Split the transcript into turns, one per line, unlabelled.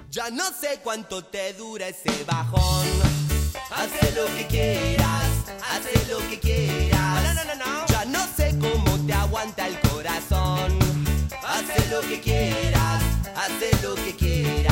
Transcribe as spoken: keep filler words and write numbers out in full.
Ya no sé cuánto te dura ese bajón. Haz lo que quieras, haz lo que quieras. No, no, no, no. Ya no sé cómo te aguanta el corazón. Haz lo que quieras, haz lo que quieras.